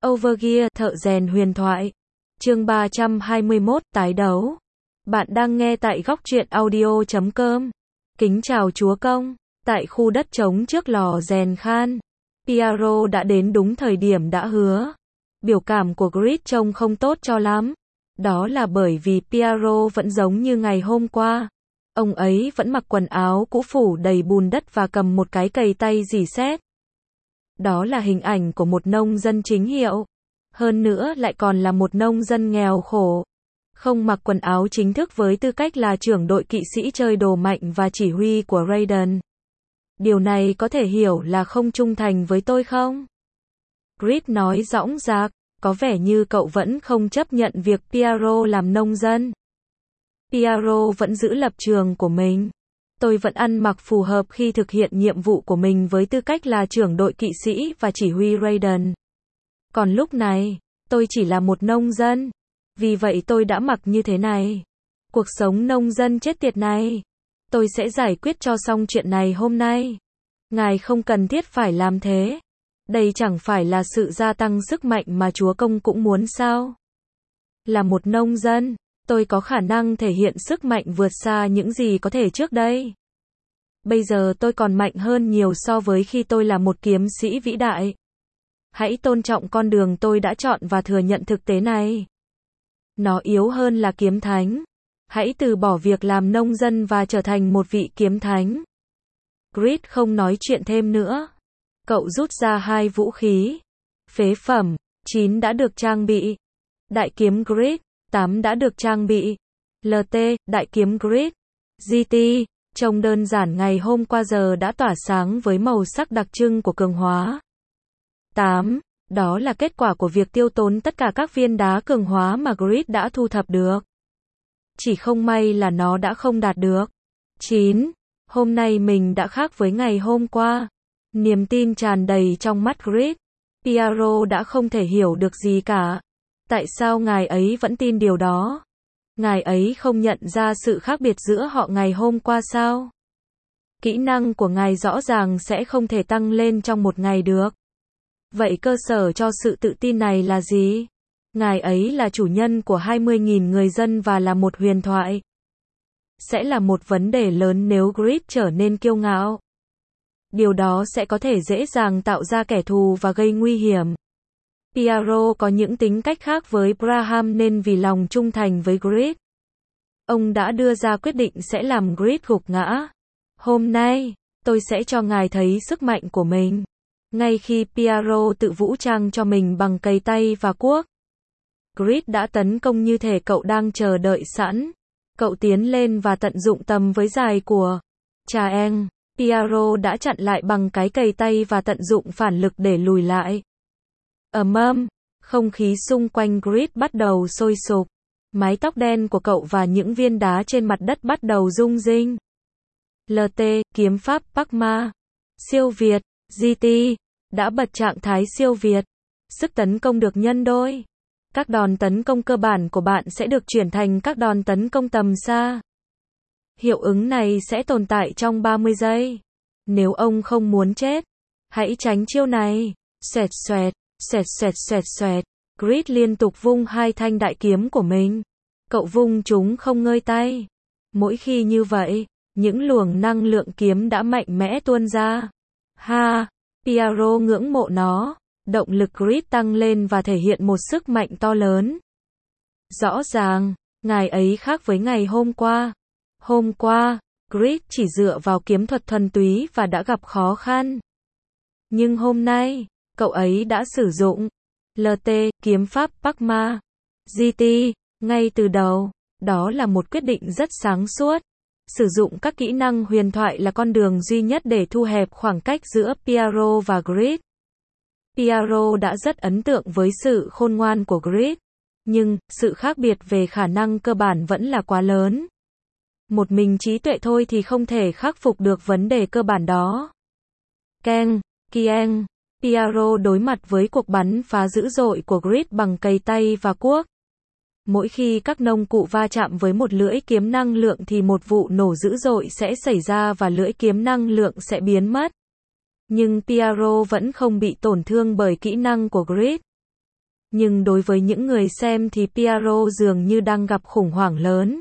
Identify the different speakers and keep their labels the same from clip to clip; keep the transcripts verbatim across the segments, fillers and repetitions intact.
Speaker 1: Overgear, thợ rèn huyền thoại. Chương ba trăm hai mươi mốt, tái đấu. Bạn đang nghe tại góc truyện audio chấm com. Kính chào chúa công. Tại khu đất trống trước lò rèn Khan, Piero đã đến đúng thời điểm đã hứa. Biểu cảm của Grit trông không tốt cho lắm. Đó là bởi vì Piero vẫn giống như ngày hôm qua. Ông ấy vẫn mặc quần áo cũ phủ đầy bùn đất và cầm một cái cày tay rỉ sét. Đó là hình ảnh của một nông dân chính hiệu. Hơn nữa lại còn là một nông dân nghèo khổ. Không mặc quần áo chính thức với tư cách là trưởng đội kỵ sĩ chơi đồ mạnh và chỉ huy của Raiden. Điều này có thể hiểu là không trung thành với tôi không? Grit nói dõng dạc, có vẻ như cậu vẫn không chấp nhận việc Piero làm nông dân. Piero vẫn giữ lập trường của mình. Tôi vẫn ăn mặc phù hợp khi thực hiện nhiệm vụ của mình với tư cách là trưởng đội kỵ sĩ và chỉ huy Raiden. Còn lúc này, tôi chỉ là một nông dân. Vì vậy tôi đã mặc như thế này. Cuộc sống nông dân chết tiệt này. Tôi sẽ giải quyết cho xong chuyện này hôm nay. Ngài không cần thiết phải làm thế. Đây chẳng phải là sự gia tăng sức mạnh mà chúa công cũng muốn sao? Là một nông dân, tôi có khả năng thể hiện sức mạnh vượt xa những gì có thể trước đây. Bây giờ tôi còn mạnh hơn nhiều so với khi tôi là một kiếm sĩ vĩ đại. Hãy tôn trọng con đường tôi đã chọn và thừa nhận thực tế này. Nó yếu hơn là kiếm thánh. Hãy từ bỏ việc làm nông dân và trở thành một vị kiếm thánh. Grit không nói chuyện thêm nữa. Cậu rút ra hai vũ khí. Phế phẩm, chín đã được trang bị. Đại kiếm Grit, tám đã được trang bị. lờ tê, đại kiếm Grit. giê tê, trông đơn giản ngày hôm qua giờ đã tỏa sáng với màu sắc đặc trưng của cường hóa. tám. Đó là kết quả của việc tiêu tốn tất cả các viên đá cường hóa mà Grit đã thu thập được. Chỉ không may là nó đã không đạt được. chín. Hôm nay mình đã khác với ngày hôm qua. Niềm tin tràn đầy trong mắt Grit. Piero đã không thể hiểu được gì cả. Tại sao ngài ấy vẫn tin điều đó? Ngài ấy không nhận ra sự khác biệt giữa họ ngày hôm qua sao? Kỹ năng của ngài rõ ràng sẽ không thể tăng lên trong một ngày được. Vậy cơ sở cho sự tự tin này là gì? Ngài ấy là chủ nhân của hai mươi nghìn người dân và là một huyền thoại. Sẽ là một vấn đề lớn nếu Grit trở nên kiêu ngạo. Điều đó sẽ có thể dễ dàng tạo ra kẻ thù và gây nguy hiểm. Piero có những tính cách khác với Braham nên vì lòng trung thành với Grit, ông đã đưa ra quyết định sẽ làm Grit gục ngã. Hôm nay, tôi sẽ cho ngài thấy sức mạnh của mình. Ngay khi Piero tự vũ trang cho mình bằng cày tay và cuốc, Grit đã tấn công như thể cậu đang chờ đợi sẵn. Cậu tiến lên và tận dụng tầm với dài của Cha Eng. Piero đã chặn lại bằng cái cày tay và tận dụng phản lực để lùi lại. Ầm ầm, không khí xung quanh Grit bắt đầu sôi sục. Mái tóc đen của cậu và những viên đá trên mặt đất bắt đầu rung rinh. lờ tê, kiếm pháp Pakma. Siêu Việt, giê tê, đã bật trạng thái siêu Việt. Sức tấn công được nhân đôi. Các đòn tấn công cơ bản của bạn sẽ được chuyển thành các đòn tấn công tầm xa. Hiệu ứng này sẽ tồn tại trong ba mươi giây. Nếu ông không muốn chết, hãy tránh chiêu này. Xoẹt xoẹt, xoẹt xoẹt xoẹt xoẹt. Grit liên tục vung hai thanh đại kiếm của mình. Cậu vung chúng không ngơi tay. Mỗi khi như vậy, những luồng năng lượng kiếm đã mạnh mẽ tuôn ra. Ha, Piero ngưỡng mộ nó. Động lực Grit tăng lên và thể hiện một sức mạnh to lớn. Rõ ràng, ngài ấy khác với ngày hôm qua. Hôm qua, Grit chỉ dựa vào kiếm thuật thuần túy và đã gặp khó khăn. Nhưng hôm nay, cậu ấy đã sử dụng lờ tê, kiếm pháp Pakma. giê tê, ngay từ đầu, đó là một quyết định rất sáng suốt. Sử dụng các kỹ năng huyền thoại là con đường duy nhất để thu hẹp khoảng cách giữa Piero và Grit. Piero đã rất ấn tượng với sự khôn ngoan của Grit. Nhưng, sự khác biệt về khả năng cơ bản vẫn là quá lớn. Một mình trí tuệ thôi thì không thể khắc phục được vấn đề cơ bản đó. Keng, kieng, Piero đối mặt với cuộc bắn phá dữ dội của Grit bằng cày tay và cuốc. Mỗi khi các nông cụ va chạm với một lưỡi kiếm năng lượng thì một vụ nổ dữ dội sẽ xảy ra và lưỡi kiếm năng lượng sẽ biến mất. Nhưng Piero vẫn không bị tổn thương bởi kỹ năng của Grit. Nhưng đối với những người xem thì Piero dường như đang gặp khủng hoảng lớn.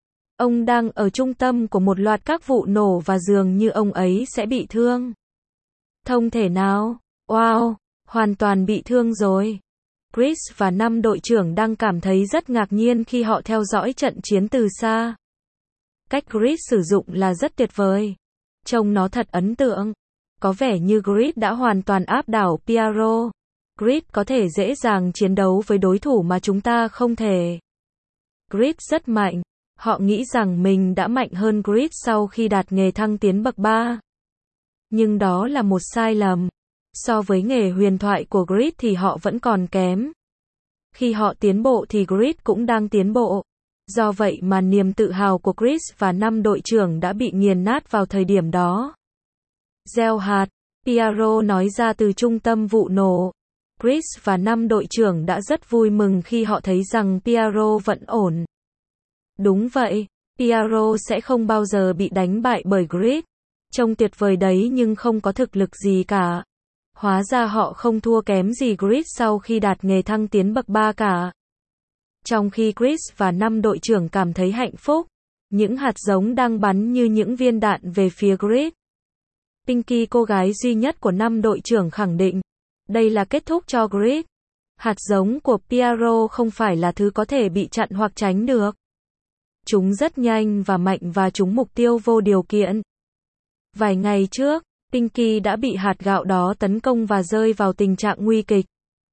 Speaker 1: Ông đang ở trung tâm của một loạt các vụ nổ và dường như ông ấy sẽ bị thương. Không thể nào. Wow, hoàn toàn bị thương rồi. Chris và năm đội trưởng đang cảm thấy rất ngạc nhiên khi họ theo dõi trận chiến từ xa. Cách Chris sử dụng là rất tuyệt vời. Trông nó thật ấn tượng. Có vẻ như Chris đã hoàn toàn áp đảo Piero. Chris có thể dễ dàng chiến đấu với đối thủ mà chúng ta không thể. Chris rất mạnh. Họ nghĩ rằng mình đã mạnh hơn Chris sau khi đạt nghề thăng tiến bậc ba. Nhưng đó là một sai lầm. So với nghề huyền thoại của Chris thì họ vẫn còn kém. Khi họ tiến bộ thì Chris cũng đang tiến bộ. Do vậy mà niềm tự hào của Chris và năm đội trưởng đã bị nghiền nát vào thời điểm đó. Gieo hạt, Piero nói ra từ trung tâm vụ nổ. Chris và năm đội trưởng đã rất vui mừng khi họ thấy rằng Piero vẫn ổn. Đúng vậy, Piero sẽ không bao giờ bị đánh bại bởi Chris. Trông tuyệt vời đấy nhưng không có thực lực gì cả. Hóa ra họ không thua kém gì Chris sau khi đạt nghề thăng tiến bậc ba cả. Trong khi Chris và năm đội trưởng cảm thấy hạnh phúc, những hạt giống đang bắn như những viên đạn về phía Chris. Pinky, cô gái duy nhất của năm đội trưởng, khẳng định, đây là kết thúc cho Chris. Hạt giống của Piero không phải là thứ có thể bị chặn hoặc tránh được. Chúng rất nhanh và mạnh và trúng mục tiêu vô điều kiện. Vài ngày trước, Pinky đã bị hạt gạo đó tấn công và rơi vào tình trạng nguy kịch.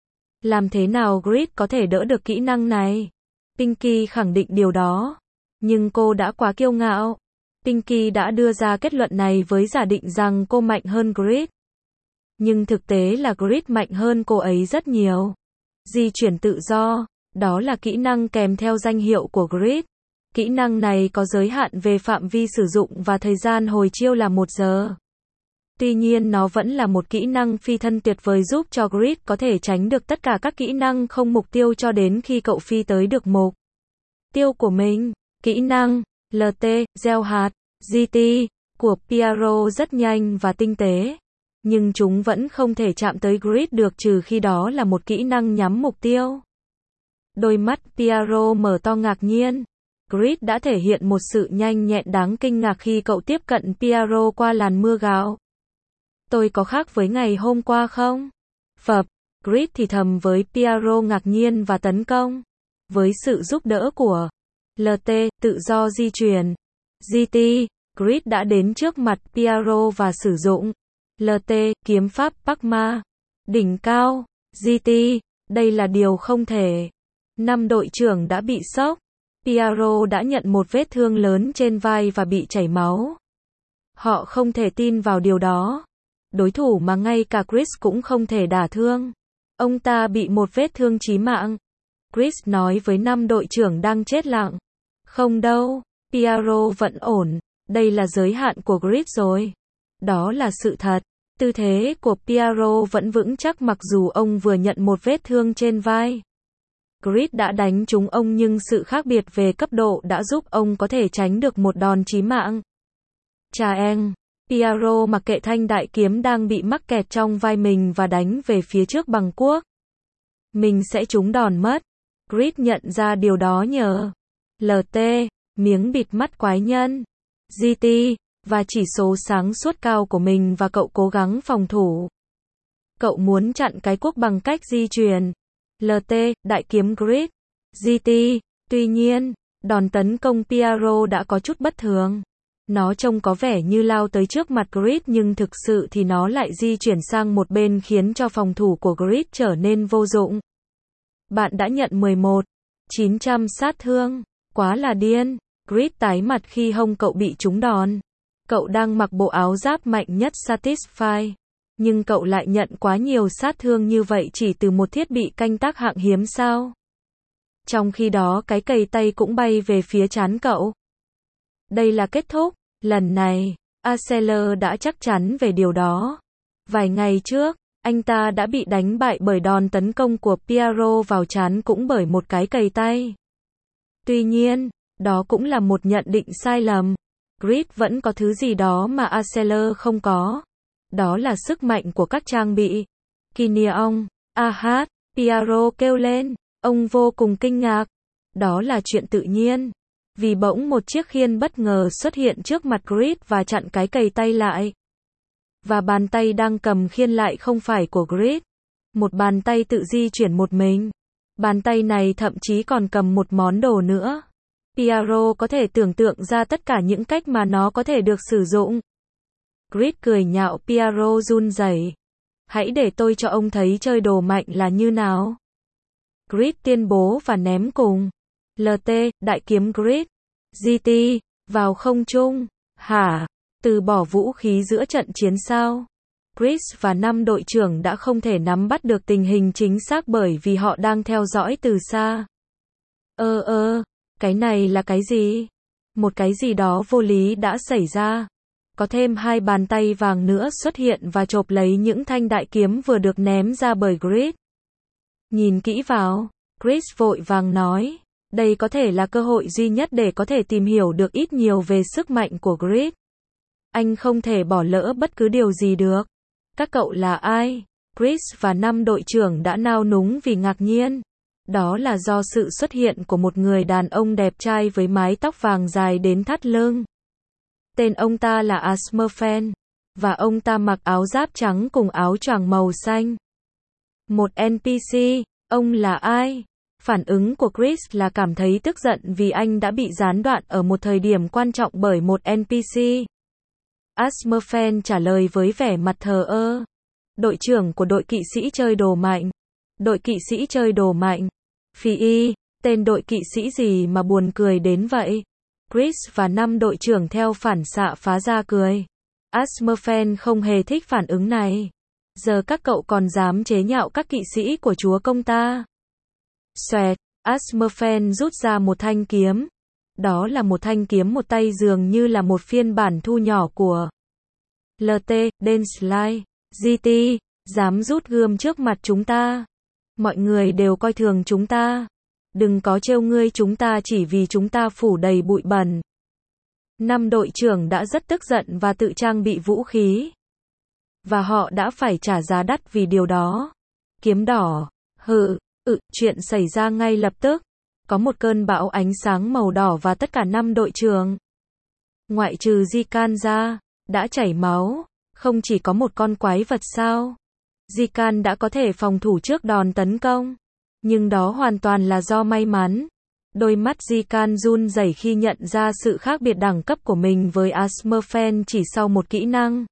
Speaker 1: Làm thế nào Chris có thể đỡ được kỹ năng này? Pinky khẳng định điều đó. Nhưng cô đã quá kiêu ngạo. Pinky đã đưa ra kết luận này với giả định rằng cô mạnh hơn Chris. Nhưng thực tế là Chris mạnh hơn cô ấy rất nhiều. Di chuyển tự do, đó là kỹ năng kèm theo danh hiệu của Chris. Kỹ năng này có giới hạn về phạm vi sử dụng và thời gian hồi chiêu là một giờ. Tuy nhiên nó vẫn là một kỹ năng phi thân tuyệt vời giúp cho Chris có thể tránh được tất cả các kỹ năng không mục tiêu cho đến khi cậu phi tới được mục tiêu của mình. Kỹ năng lờ tê, gieo hạt, giê tê của Piero rất nhanh và tinh tế. Nhưng chúng vẫn không thể chạm tới Chris được trừ khi đó là một kỹ năng nhắm mục tiêu. Đôi mắt Piero mở to ngạc nhiên. Chris đã thể hiện một sự nhanh nhẹn đáng kinh ngạc khi cậu tiếp cận Piero qua làn mưa gạo. Tôi có khác với ngày hôm qua không? Phập, Chris thì thầm với Piero ngạc nhiên và tấn công. Với sự giúp đỡ của lờ tê, tự do di chuyển, giê tê, Chris đã đến trước mặt Piero và sử dụng lờ tê, kiếm pháp Pakma. Đỉnh cao, giê tê, đây là điều không thể. Năm đội trưởng đã bị sốc. Piero đã nhận một vết thương lớn trên vai và bị chảy máu. Họ không thể tin vào điều đó. Đối thủ mà ngay cả Chris cũng không thể đả thương. Ông ta bị một vết thương chí mạng. Chris nói với năm đội trưởng đang chết lặng. Không đâu, Piero vẫn ổn. Đây là giới hạn của Chris rồi. Đó là sự thật. Tư thế của Piero vẫn vững chắc mặc dù ông vừa nhận một vết thương trên vai. Chris đã đánh trúng ông nhưng sự khác biệt về cấp độ đã giúp ông có thể tránh được một đòn chí mạng. Chà eng, Piero mặc kệ thanh đại kiếm đang bị mắc kẹt trong vai mình và đánh về phía trước bằng cuốc. Mình sẽ trúng đòn mất. Chris nhận ra điều đó nhờ lờ tê, miếng bịt mắt quái nhân, giê tê, và chỉ số sáng suốt cao của mình và cậu cố gắng phòng thủ. Cậu muốn chặn cái cuốc bằng cách di chuyển. lờ tê, đại kiếm Chris, giê tê, tuy nhiên, đòn tấn công Piero đã có chút bất thường. Nó trông có vẻ như lao tới trước mặt Chris nhưng thực sự thì nó lại di chuyển sang một bên khiến cho phòng thủ của Chris trở nên vô dụng. Bạn đã nhận mười một nghìn chín trăm sát thương. Quá là điên. Chris tái mặt khi hông cậu bị trúng đòn. Cậu đang mặc bộ áo giáp mạnh nhất Satisfy. Nhưng cậu lại nhận quá nhiều sát thương như vậy chỉ từ một thiết bị canh tác hạng hiếm sao? Trong khi đó cái cầy tay cũng bay về phía trán cậu. Đây là kết thúc. Lần này, Arcelor đã chắc chắn về điều đó. Vài ngày trước, anh ta đã bị đánh bại bởi đòn tấn công của Piero vào trán cũng bởi một cái cầy tay. Tuy nhiên, đó cũng là một nhận định sai lầm. Chris vẫn có thứ gì đó mà Arcelor không có. Đó là sức mạnh của các trang bị. Kineon, a hát, Piero kêu lên. Ông vô cùng kinh ngạc. Đó là chuyện tự nhiên. Vì bỗng một chiếc khiên bất ngờ xuất hiện trước mặt Chris và chặn cái cầy tay lại. Và bàn tay đang cầm khiên lại không phải của Chris. Một bàn tay tự di chuyển một mình. Bàn tay này thậm chí còn cầm một món đồ nữa. Piero có thể tưởng tượng ra tất cả những cách mà nó có thể được sử dụng. Chris cười nhạo. Piero run rẩy. Hãy để tôi cho ông thấy chơi đồ mạnh là như nào. Chris tuyên bố và ném cùng. lờ tê, đại kiếm Chris. giê tê, vào không trung. Hả? Từ bỏ vũ khí giữa trận chiến sao? Chris và năm đội trưởng đã không thể nắm bắt được tình hình chính xác bởi vì họ đang theo dõi từ xa. Ơ ơ, cái này là cái gì? Một cái gì đó vô lý đã xảy ra. Có thêm hai bàn tay vàng nữa xuất hiện và chộp lấy những thanh đại kiếm vừa được ném ra bởi Chris. Nhìn kỹ vào, Chris vội vàng nói. Đây có thể là cơ hội duy nhất để có thể tìm hiểu được ít nhiều về sức mạnh của Chris. Anh không thể bỏ lỡ bất cứ điều gì được. Các cậu là ai? Chris và năm đội trưởng đã nao núng vì ngạc nhiên. Đó là do sự xuất hiện của một người đàn ông đẹp trai với mái tóc vàng dài đến thắt lưng. Tên ông ta là Asmerfen. Và ông ta mặc áo giáp trắng cùng áo choàng màu xanh. Một en pê xê, ông là ai? Phản ứng của Chris là cảm thấy tức giận vì anh đã bị gián đoạn ở một thời điểm quan trọng bởi một en pê xê. Asmerfen trả lời với vẻ mặt thờ ơ. Đội trưởng của đội kỵ sĩ chơi đồ mạnh. Đội kỵ sĩ chơi đồ mạnh. Phi y, tên đội kỵ sĩ gì mà buồn cười đến vậy? Chris và năm đội trưởng theo phản xạ phá ra cười. Asmerfen không hề thích phản ứng này. Giờ các cậu còn dám chế nhạo các kỵ sĩ của chúa công ta. Xoẹt, Asmerfen rút ra một thanh kiếm. Đó là một thanh kiếm một tay dường như là một phiên bản thu nhỏ của lờ tê, Denslide, giê tê, dám rút gươm trước mặt chúng ta. Mọi người đều coi thường chúng ta. Đừng có trêu ngươi chúng ta chỉ vì chúng ta phủ đầy bụi bẩn. Năm đội trưởng đã rất tức giận và tự trang bị vũ khí. Và họ đã phải trả giá đắt vì điều đó. Kiếm đỏ, hự, ừ, chuyện xảy ra ngay lập tức. Có một cơn bão ánh sáng màu đỏ và tất cả năm đội trưởng, ngoại trừ Zikan ra, đã chảy máu. Không chỉ có một con quái vật sao? Zikan đã có thể phòng thủ trước đòn tấn công. Nhưng đó hoàn toàn là do may mắn. Đôi mắt Zikan run rẩy khi nhận ra sự khác biệt đẳng cấp của mình với Asmerfen chỉ sau một kỹ năng.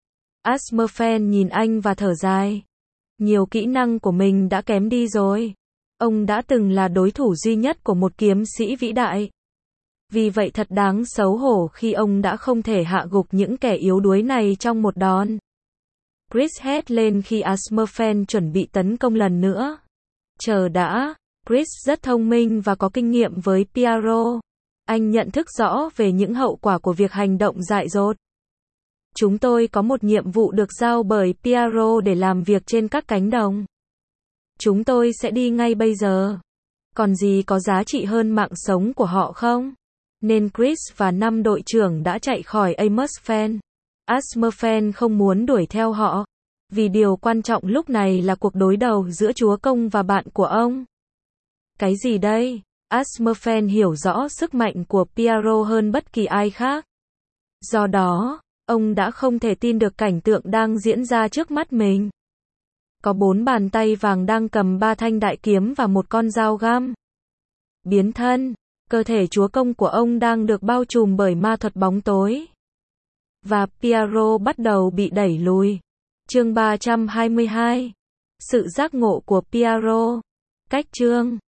Speaker 1: Asmerfen nhìn anh và thở dài. Nhiều kỹ năng của mình đã kém đi rồi. Ông đã từng là đối thủ duy nhất của một kiếm sĩ vĩ đại. Vì vậy thật đáng xấu hổ khi ông đã không thể hạ gục những kẻ yếu đuối này trong một đòn. Chris hét lên khi Asmerfen chuẩn bị tấn công lần nữa. Chờ đã, Chris rất thông minh và có kinh nghiệm với Piero. Anh nhận thức rõ về những hậu quả của việc hành động dại dột. Chúng tôi có một nhiệm vụ được giao bởi Piero để làm việc trên các cánh đồng. Chúng tôi sẽ đi ngay bây giờ. Còn gì có giá trị hơn mạng sống của họ không? Nên Chris và năm đội trưởng đã chạy khỏi Asmerfen. Asmerfen không muốn đuổi theo họ. Vì điều quan trọng lúc này là cuộc đối đầu giữa chúa công và bạn của ông. Cái gì đây? Asmerfen hiểu rõ sức mạnh của Piero hơn bất kỳ ai khác. Do đó, ông đã không thể tin được cảnh tượng đang diễn ra trước mắt mình. Có bốn bàn tay vàng đang cầm ba thanh đại kiếm và một con dao găm. Biến thân, cơ thể chúa công của ông đang được bao trùm bởi ma thuật bóng tối. Và Piero bắt đầu bị đẩy lùi. Chương ba trăm hai mươi hai. Sự giác ngộ của Piero. Cách chương